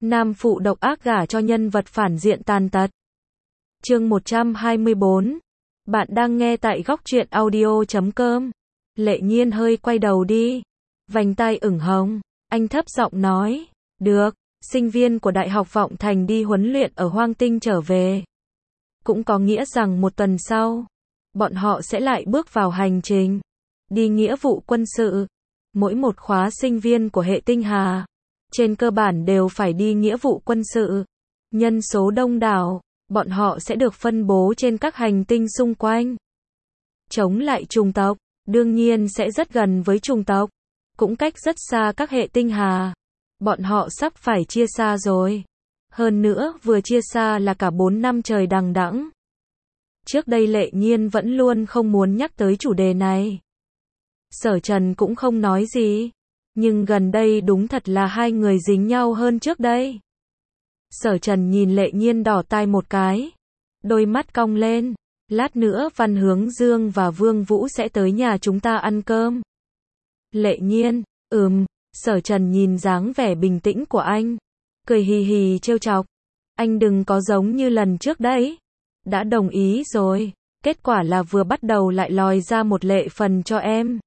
Nam phụ độc ác gả cho nhân vật phản diện tàn tật. Chương 124. Bạn đang nghe tại góc truyện audio.com. Lệ Nhiên hơi quay đầu đi, vành tai ửng hồng, anh thấp giọng nói, được, sinh viên của Đại học Vọng Thành đi huấn luyện ở Hoang Tinh trở về. Cũng có nghĩa rằng một tuần sau, bọn họ sẽ lại bước vào hành trình đi nghĩa vụ quân sự. Mỗi một khóa sinh viên của hệ tinh hà, trên cơ bản đều phải đi nghĩa vụ quân sự. Nhân số đông đảo, bọn họ sẽ được phân bố trên các hành tinh xung quanh. Chống lại chủng tộc, đương nhiên sẽ rất gần với chủng tộc, cũng cách rất xa các hệ tinh hà. Bọn họ sắp phải chia xa rồi. Hơn nữa, vừa chia xa là cả 4 năm trời đằng đẵng. Trước đây Lệ Nhiên vẫn luôn không muốn nhắc tới chủ đề này. Sở Trần cũng không nói gì. Nhưng gần đây đúng thật là hai người dính nhau hơn trước đây. Sở Trần nhìn Lệ Nhiên đỏ tai một cái. Đôi mắt cong lên. Lát nữa Văn Hướng Dương và Vương Vũ sẽ tới nhà chúng ta ăn cơm. Lệ Nhiên, Sở Trần nhìn dáng vẻ bình tĩnh của anh, cười hì hì trêu chọc. Anh đừng có giống như lần trước đấy. Đã đồng ý rồi, kết quả là vừa bắt đầu lại lòi ra một lệ phần cho em.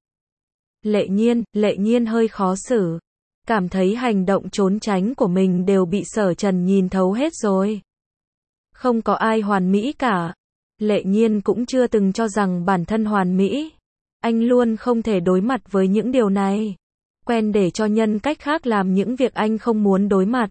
Lệ Nhiên hơi khó xử, cảm thấy hành động trốn tránh của mình đều bị Sở Trần nhìn thấu hết rồi. Không có ai hoàn mỹ cả. Lệ Nhiên cũng chưa từng cho rằng bản thân hoàn mỹ. Anh luôn không thể đối mặt với những điều này. Quen để cho nhân cách khác làm những việc anh không muốn đối mặt.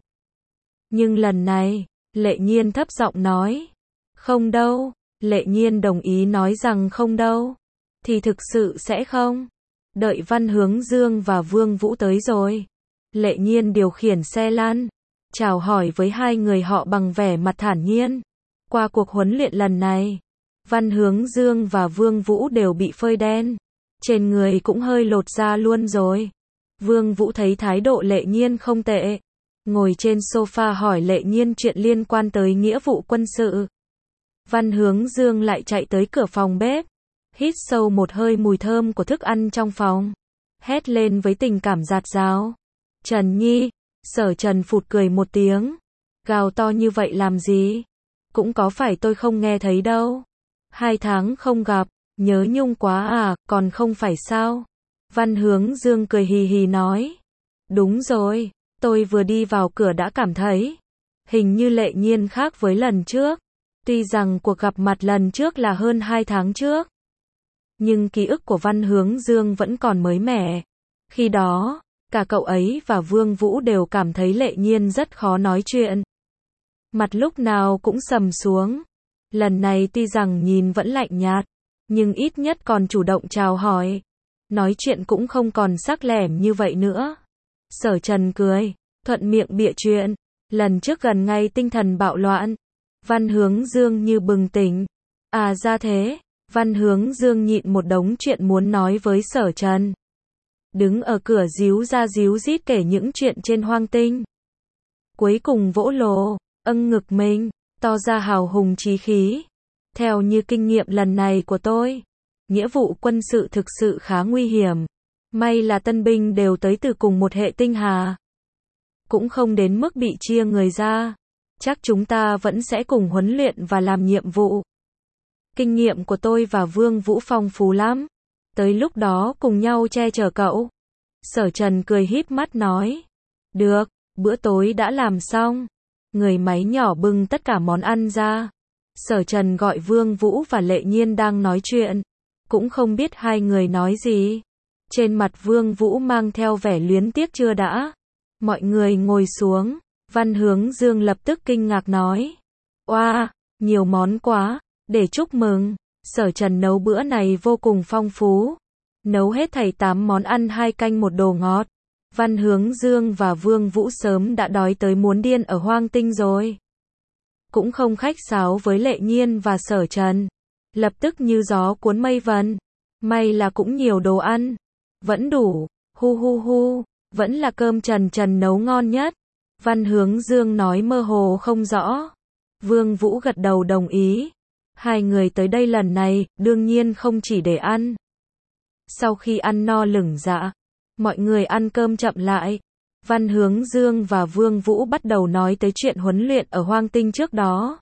Nhưng lần này, Lệ Nhiên thấp giọng nói. Không đâu. Lệ Nhiên đồng ý nói rằng không đâu. Thì thực sự sẽ không. Đợi Văn Hướng Dương và Vương Vũ tới rồi. Lệ Nhiên điều khiển xe lăn, chào hỏi với hai người họ bằng vẻ mặt thản nhiên. Qua cuộc huấn luyện lần này, Văn Hướng Dương và Vương Vũ đều bị phơi đen. Trên người cũng hơi lột da luôn rồi. Vương Vũ thấy thái độ Lệ Nhiên không tệ. Ngồi trên sofa hỏi Lệ Nhiên chuyện liên quan tới nghĩa vụ quân sự. Văn Hướng Dương lại chạy tới cửa phòng bếp. Hít sâu một hơi mùi thơm của thức ăn trong phòng. Hét lên với tình cảm dạt dào. Trần Nhi, Sở Trần phụt cười một tiếng. Gào to như vậy làm gì? Cũng có phải tôi không nghe thấy đâu. 2 tháng không gặp, nhớ nhung quá à, còn không phải sao? Văn Hướng Dương cười hì hì nói. Đúng rồi, tôi vừa đi vào cửa đã cảm thấy. Hình như Lệ Nhiên khác với lần trước. Tuy rằng cuộc gặp mặt lần trước là hơn 2 tháng trước. Nhưng ký ức của Văn Hướng Dương vẫn còn mới mẻ. Khi đó, cả cậu ấy và Vương Vũ đều cảm thấy Lệ Nhiên rất khó nói chuyện. Mặt lúc nào cũng sầm xuống. Lần này tuy rằng nhìn vẫn lạnh nhạt, nhưng ít nhất còn chủ động chào hỏi. Nói chuyện cũng không còn sắc lẻm như vậy nữa. Sở Trần cười, thuận miệng bịa chuyện. Lần trước gần ngay tinh thần bạo loạn. Văn Hướng Dương như bừng tỉnh. À ra thế. Văn Hướng Dương nhịn một đống chuyện muốn nói với Sở Trần. Đứng ở cửa díu ra díu dít kể những chuyện trên Hoang Tinh. Cuối cùng vỗ lồ, ngực mình, to ra hào hùng chí khí. Theo như kinh nghiệm lần này của tôi, nghĩa vụ quân sự thực sự khá nguy hiểm. May là tân binh đều tới từ cùng một hệ tinh hà. Cũng không đến mức bị chia người ra. Chắc chúng ta vẫn sẽ cùng huấn luyện và làm nhiệm vụ. Kinh nghiệm của tôi và Vương Vũ phong phú lắm. Tới lúc đó cùng nhau che chở cậu. Sở Trần cười híp mắt nói. Được, bữa tối đã làm xong. Người máy nhỏ bưng tất cả món ăn ra. Sở Trần gọi Vương Vũ và Lệ Nhiên đang nói chuyện. Cũng không biết hai người nói gì. Trên mặt Vương Vũ mang theo vẻ luyến tiếc chưa đã. Mọi người ngồi xuống. Văn Hướng Dương lập tức kinh ngạc nói. Oa, nhiều món quá. Để chúc mừng, Sở Trần nấu bữa này vô cùng phong phú. Nấu hết thảy 8 món ăn 2 canh một đồ ngọt. Văn Hướng Dương và Vương Vũ sớm đã đói tới muốn điên ở Hoang Tinh rồi. Cũng không khách sáo với Lệ Nhiên và Sở Trần. Lập tức như gió cuốn mây vần. May là cũng nhiều đồ ăn. Vẫn đủ, hu, vẫn là cơm Trần nấu ngon nhất. Văn Hướng Dương nói mơ hồ không rõ. Vương Vũ gật đầu đồng ý. Hai người tới đây lần này, đương nhiên không chỉ để ăn. Sau khi ăn no lửng dạ, mọi người ăn cơm chậm lại. Văn Hướng Dương và Vương Vũ bắt đầu nói tới chuyện huấn luyện ở Hoang Tinh trước đó.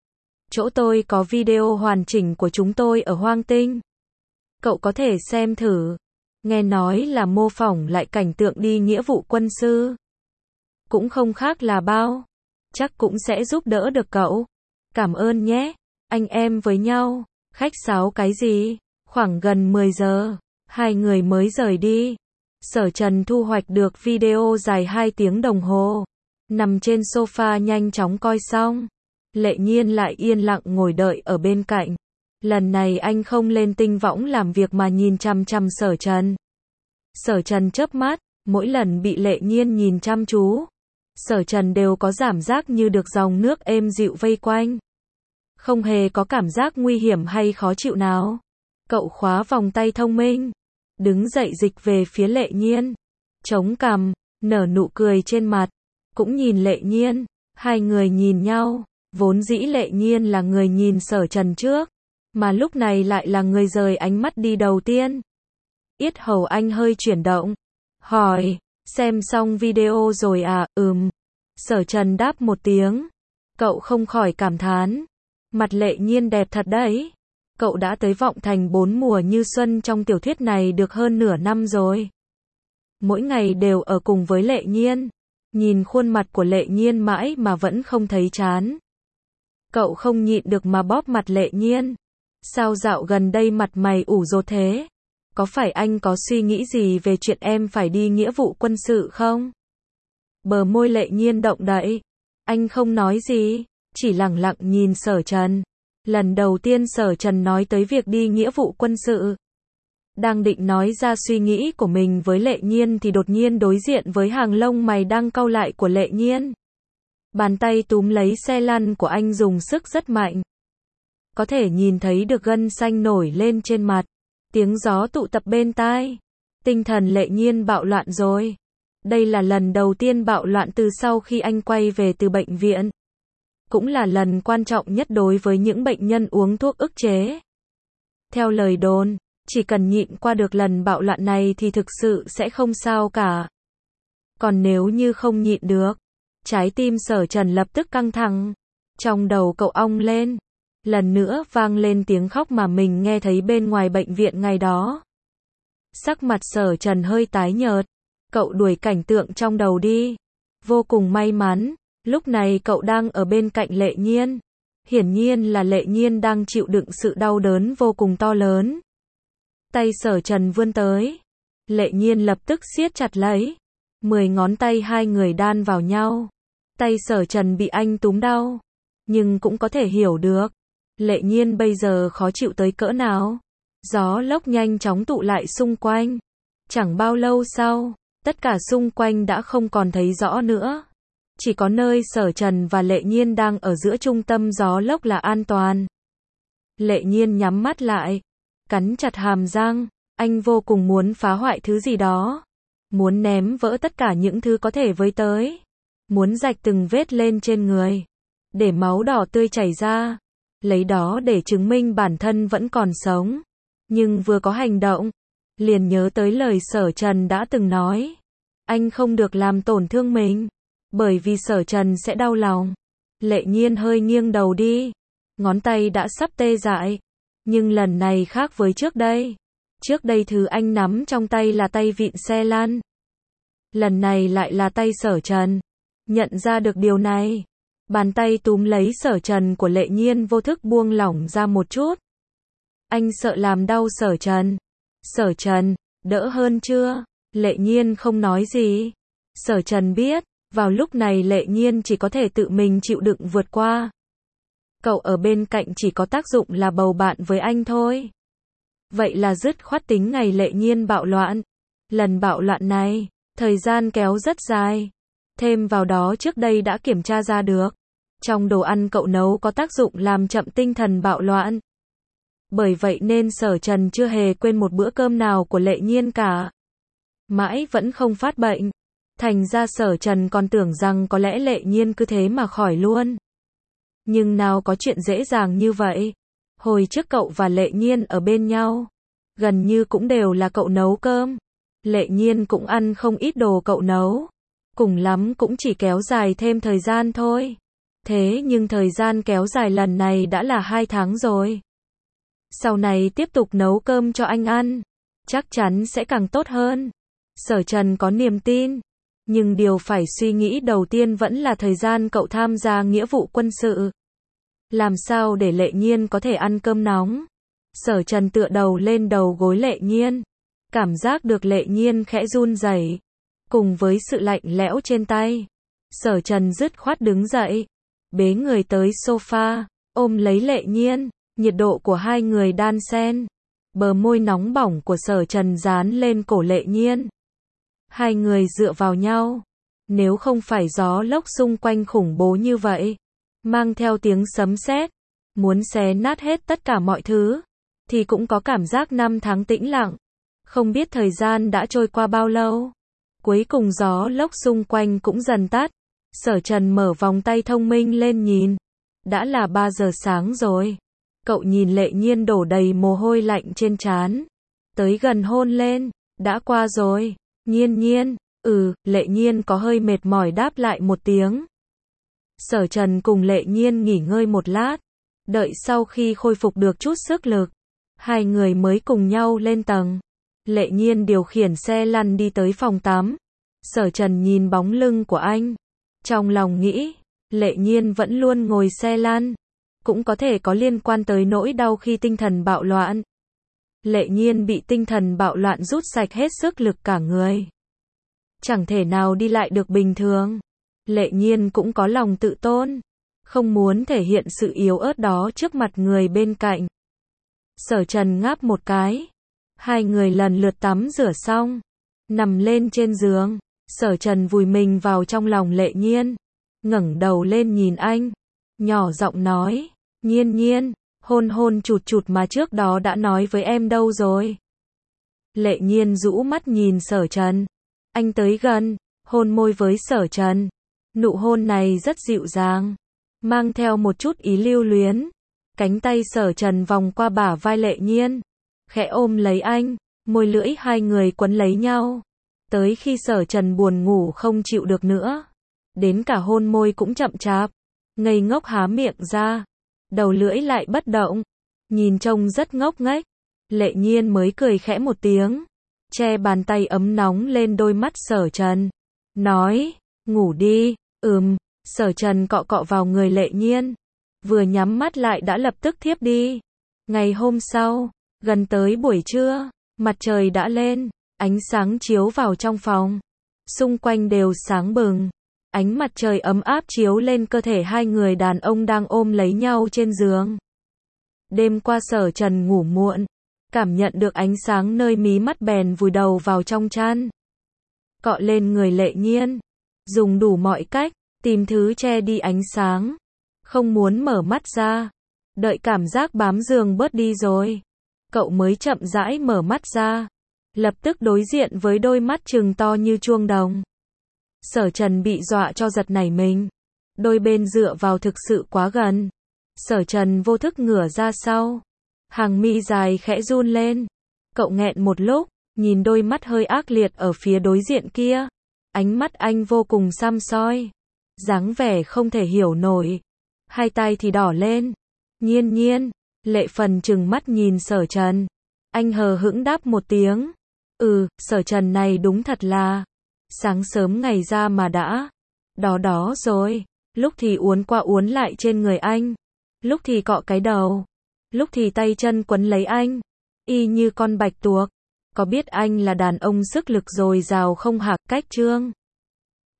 Chỗ tôi có video hoàn chỉnh của chúng tôi ở Hoang Tinh. Cậu có thể xem thử. Nghe nói là mô phỏng lại cảnh tượng đi nghĩa vụ quân sư. Cũng không khác là bao. Chắc cũng sẽ giúp đỡ được cậu. Cảm ơn nhé. Anh em với nhau. Khách sáo cái gì? Khoảng gần 10 giờ. Hai người mới rời đi. Sở Trần thu hoạch được video dài 2 tiếng đồng hồ. Nằm trên sofa nhanh chóng coi xong. Lệ Nhiên lại yên lặng ngồi đợi ở bên cạnh. Lần này anh không lên tinh võng làm việc mà nhìn chăm chăm Sở Trần. Sở Trần chớp mắt, mỗi lần bị Lệ Nhiên nhìn chăm chú, Sở Trần đều có cảm giác như được dòng nước êm dịu vây quanh. Không hề có cảm giác nguy hiểm hay khó chịu nào. Cậu khóa vòng tay thông minh, đứng dậy dịch về phía Lệ Nhiên, chống cằm, nở nụ cười trên mặt, cũng nhìn Lệ Nhiên. Hai người nhìn nhau, vốn dĩ Lệ Nhiên là người nhìn Sở Trần trước, mà lúc này lại là người rời ánh mắt đi đầu tiên. Yết hầu anh hơi chuyển động, hỏi, xem xong video rồi à? Sở Trần đáp một tiếng. Cậu không khỏi cảm thán, mặt Lệ Nhiên đẹp thật đấy. Cậu đã tới Vọng Thành 4 mùa như xuân trong tiểu thuyết này được hơn nửa năm rồi. Mỗi ngày đều ở cùng với Lệ Nhiên. Nhìn khuôn mặt của Lệ Nhiên mãi mà vẫn không thấy chán. Cậu không nhịn được mà bóp mặt Lệ Nhiên. Sao dạo gần đây mặt mày ủ rột thế? Có phải anh có suy nghĩ gì về chuyện em phải đi nghĩa vụ quân sự không? Bờ môi Lệ Nhiên động đậy. Anh không nói gì, chỉ lẳng lặng nhìn Sở Trần. Lần đầu tiên Sở Trần nói tới việc đi nghĩa vụ quân sự. Đang định nói ra suy nghĩ của mình với Lệ Nhiên thì đột nhiên đối diện với hàng lông mày đang cau lại của Lệ Nhiên. Bàn tay túm lấy xe lăn của anh dùng sức rất mạnh. Có thể nhìn thấy được gân xanh nổi lên trên mặt. Tiếng gió tụ tập bên tai. Tinh thần Lệ Nhiên bạo loạn rồi. Đây là lần đầu tiên bạo loạn từ sau khi anh quay về từ bệnh viện. Cũng là lần quan trọng nhất đối với những bệnh nhân uống thuốc ức chế. Theo lời đồn, chỉ cần nhịn qua được lần bạo loạn này thì thực sự sẽ không sao cả. Còn nếu như không nhịn được, trái tim Sở Trần lập tức căng thẳng. Trong đầu cậu ong lên. Lần nữa vang lên tiếng khóc mà mình nghe thấy bên ngoài bệnh viện ngày đó. Sắc mặt Sở Trần hơi tái nhợt. Cậu đuổi cảnh tượng trong đầu đi. Vô cùng may mắn, lúc này cậu đang ở bên cạnh Lệ Nhiên. Hiển nhiên là Lệ Nhiên đang chịu đựng sự đau đớn vô cùng to lớn. Tay Sở Trần vươn tới. Lệ Nhiên lập tức siết chặt lấy. 10 ngón tay hai người đan vào nhau. Tay Sở Trần bị anh túm đau. Nhưng cũng có thể hiểu được. Lệ Nhiên bây giờ khó chịu tới cỡ nào. Gió lốc nhanh chóng tụ lại xung quanh. Chẳng bao lâu sau, tất cả xung quanh đã không còn thấy rõ nữa. Chỉ có nơi Sở Trần và Lệ Nhiên đang ở giữa trung tâm gió lốc là an toàn. Lệ Nhiên nhắm mắt lại, cắn chặt hàm răng, anh vô cùng muốn phá hoại thứ gì đó. Muốn ném vỡ tất cả những thứ có thể với tới. Muốn rạch từng vết lên trên người. Để máu đỏ tươi chảy ra. Lấy đó để chứng minh bản thân vẫn còn sống. Nhưng vừa có hành động, liền nhớ tới lời Sở Trần đã từng nói. Anh không được làm tổn thương mình. Bởi vì Sở Trần sẽ đau lòng. Lệ Nhiên hơi nghiêng đầu đi. Ngón tay đã sắp tê dại. Nhưng lần này khác với trước đây. Trước đây thứ anh nắm trong tay là tay vịn xe lăn. Lần này lại là tay Sở Trần. Nhận ra được điều này. Bàn tay túm lấy Sở Trần của Lệ Nhiên vô thức buông lỏng ra một chút. Anh sợ làm đau Sở Trần. Sở Trần, đỡ hơn chưa? Lệ Nhiên không nói gì. Sở Trần biết, vào lúc này Lệ Nhiên chỉ có thể tự mình chịu đựng vượt qua. Cậu ở bên cạnh chỉ có tác dụng là bầu bạn với anh thôi. Vậy là dứt khoát tính ngày Lệ Nhiên bạo loạn. Lần bạo loạn này, thời gian kéo rất dài. Thêm vào đó trước đây đã kiểm tra ra được. Trong đồ ăn cậu nấu có tác dụng làm chậm tinh thần bạo loạn. Bởi vậy nên Sở Trần chưa hề quên một bữa cơm nào của Lệ Nhiên cả. Mãi vẫn không phát bệnh. Thành ra Sở Trần còn tưởng rằng có lẽ Lệ Nhiên cứ thế mà khỏi luôn. Nhưng nào có chuyện dễ dàng như vậy. Hồi trước cậu và Lệ Nhiên ở bên nhau. Gần như cũng đều là cậu nấu cơm. Lệ Nhiên cũng ăn không ít đồ cậu nấu. cùng lắm cũng chỉ kéo dài thêm thời gian thôi. Thế nhưng thời gian kéo dài lần này đã là 2 tháng rồi. Sau này tiếp tục nấu cơm cho anh ăn, chắc chắn sẽ càng tốt hơn. Sở Trần có niềm tin, nhưng điều phải suy nghĩ đầu tiên vẫn là thời gian cậu tham gia nghĩa vụ quân sự. Làm sao để Lệ Nhiên có thể ăn cơm nóng? Sở Trần tựa đầu lên đầu gối Lệ Nhiên, cảm giác được Lệ Nhiên khẽ run rẩy, cùng với sự lạnh lẽo trên tay. Sở Trần dứt khoát đứng dậy, bế người tới sofa, ôm lấy Lệ Nhiên, nhiệt độ của hai người đan xen. Bờ môi nóng bỏng của Sở Trần dán lên cổ Lệ Nhiên. Hai người dựa vào nhau. Nếu không phải gió lốc xung quanh khủng bố như vậy, mang theo tiếng sấm sét, muốn xé nát hết tất cả mọi thứ, thì cũng có cảm giác 5 tháng tĩnh lặng. Không biết thời gian đã trôi qua bao lâu. Cuối cùng gió lốc xung quanh cũng dần tắt. Sở Trần mở vòng tay thông minh lên nhìn. Đã là 3 giờ sáng rồi. Cậu nhìn Lệ Nhiên đổ đầy mồ hôi lạnh trên trán. Tới gần hôn lên. Đã qua rồi. Nhiên Nhiên. Lệ Nhiên có hơi mệt mỏi đáp lại một tiếng. Sở Trần cùng Lệ Nhiên nghỉ ngơi một lát. Đợi sau khi khôi phục được chút sức lực, hai người mới cùng nhau lên tầng. Lệ Nhiên điều khiển xe lăn đi tới phòng tắm. Sở Trần nhìn bóng lưng của anh. Trong lòng nghĩ, Lệ Nhiên vẫn luôn ngồi xe lăn. Cũng có thể có liên quan tới nỗi đau khi tinh thần bạo loạn. Lệ Nhiên bị tinh thần bạo loạn rút sạch hết sức lực cả người. Chẳng thể nào đi lại được bình thường. Lệ Nhiên cũng có lòng tự tôn. Không muốn thể hiện sự yếu ớt đó trước mặt người bên cạnh. Sở Trần ngáp một cái. Hai người lần lượt tắm rửa xong. Nằm lên trên giường. Sở Trần vùi mình vào trong lòng Lệ Nhiên. Ngẩng đầu lên nhìn anh. Nhỏ giọng nói. Nhiên Nhiên, hôn hôn chụt chụt mà trước đó đã nói với em đâu rồi? Lệ Nhiên rũ mắt nhìn Sở Trần. Anh tới gần, hôn môi với Sở Trần. Nụ hôn này rất dịu dàng, mang theo một chút ý lưu luyến. Cánh tay Sở Trần vòng qua bả vai Lệ Nhiên, khẽ ôm lấy anh, môi lưỡi hai người quấn lấy nhau. Tới khi Sở Trần buồn ngủ không chịu được nữa, đến cả hôn môi cũng chậm chạp, ngây ngốc há miệng ra, đầu lưỡi lại bất động, nhìn trông rất ngốc nghếch. Lệ Nhiên mới cười khẽ một tiếng, che bàn tay ấm nóng lên đôi mắt Sở Trần, nói, ngủ đi. Sở Trần cọ cọ vào người Lệ Nhiên, vừa nhắm mắt lại đã lập tức thiếp đi. Ngày hôm sau, gần tới buổi trưa, mặt trời đã lên, ánh sáng chiếu vào trong phòng. Xung quanh đều sáng bừng, ánh mặt trời ấm áp chiếu lên cơ thể hai người đàn ông đang ôm lấy nhau trên giường. Đêm qua Sở Trần ngủ muộn, cảm nhận được ánh sáng nơi mí mắt bèn vùi đầu vào trong chăn. Cọ lên người Lệ Nhiên, dùng đủ mọi cách, tìm thứ che đi ánh sáng. Không muốn mở mắt ra. Đợi cảm giác bám giường bớt đi rồi, cậu mới chậm rãi mở mắt ra. Lập tức đối diện với đôi mắt trừng to như chuông đồng. Sở Trần bị dọa cho giật nảy mình. Đôi bên dựa vào thực sự quá gần. Sở Trần vô thức ngửa ra sau. Hàng mi dài khẽ run lên. Cậu nghẹn một lúc, nhìn đôi mắt hơi ác liệt ở phía đối diện kia. Ánh mắt anh vô cùng săm soi, dáng vẻ không thể hiểu nổi. Hai tay thì đỏ lên. Nhiên Nhiên, Lệ Phần trừng mắt nhìn Sở Trần. Anh hờ hững đáp một tiếng. Sở Trần này đúng thật là sáng sớm ngày ra mà đã đó rồi. Lúc thì uốn qua uốn lại trên người anh, lúc thì cọ cái đầu, lúc thì tay chân quấn lấy anh, y như con bạch tuộc. Có biết anh là đàn ông sức lực dồi dào không hả? Cách chương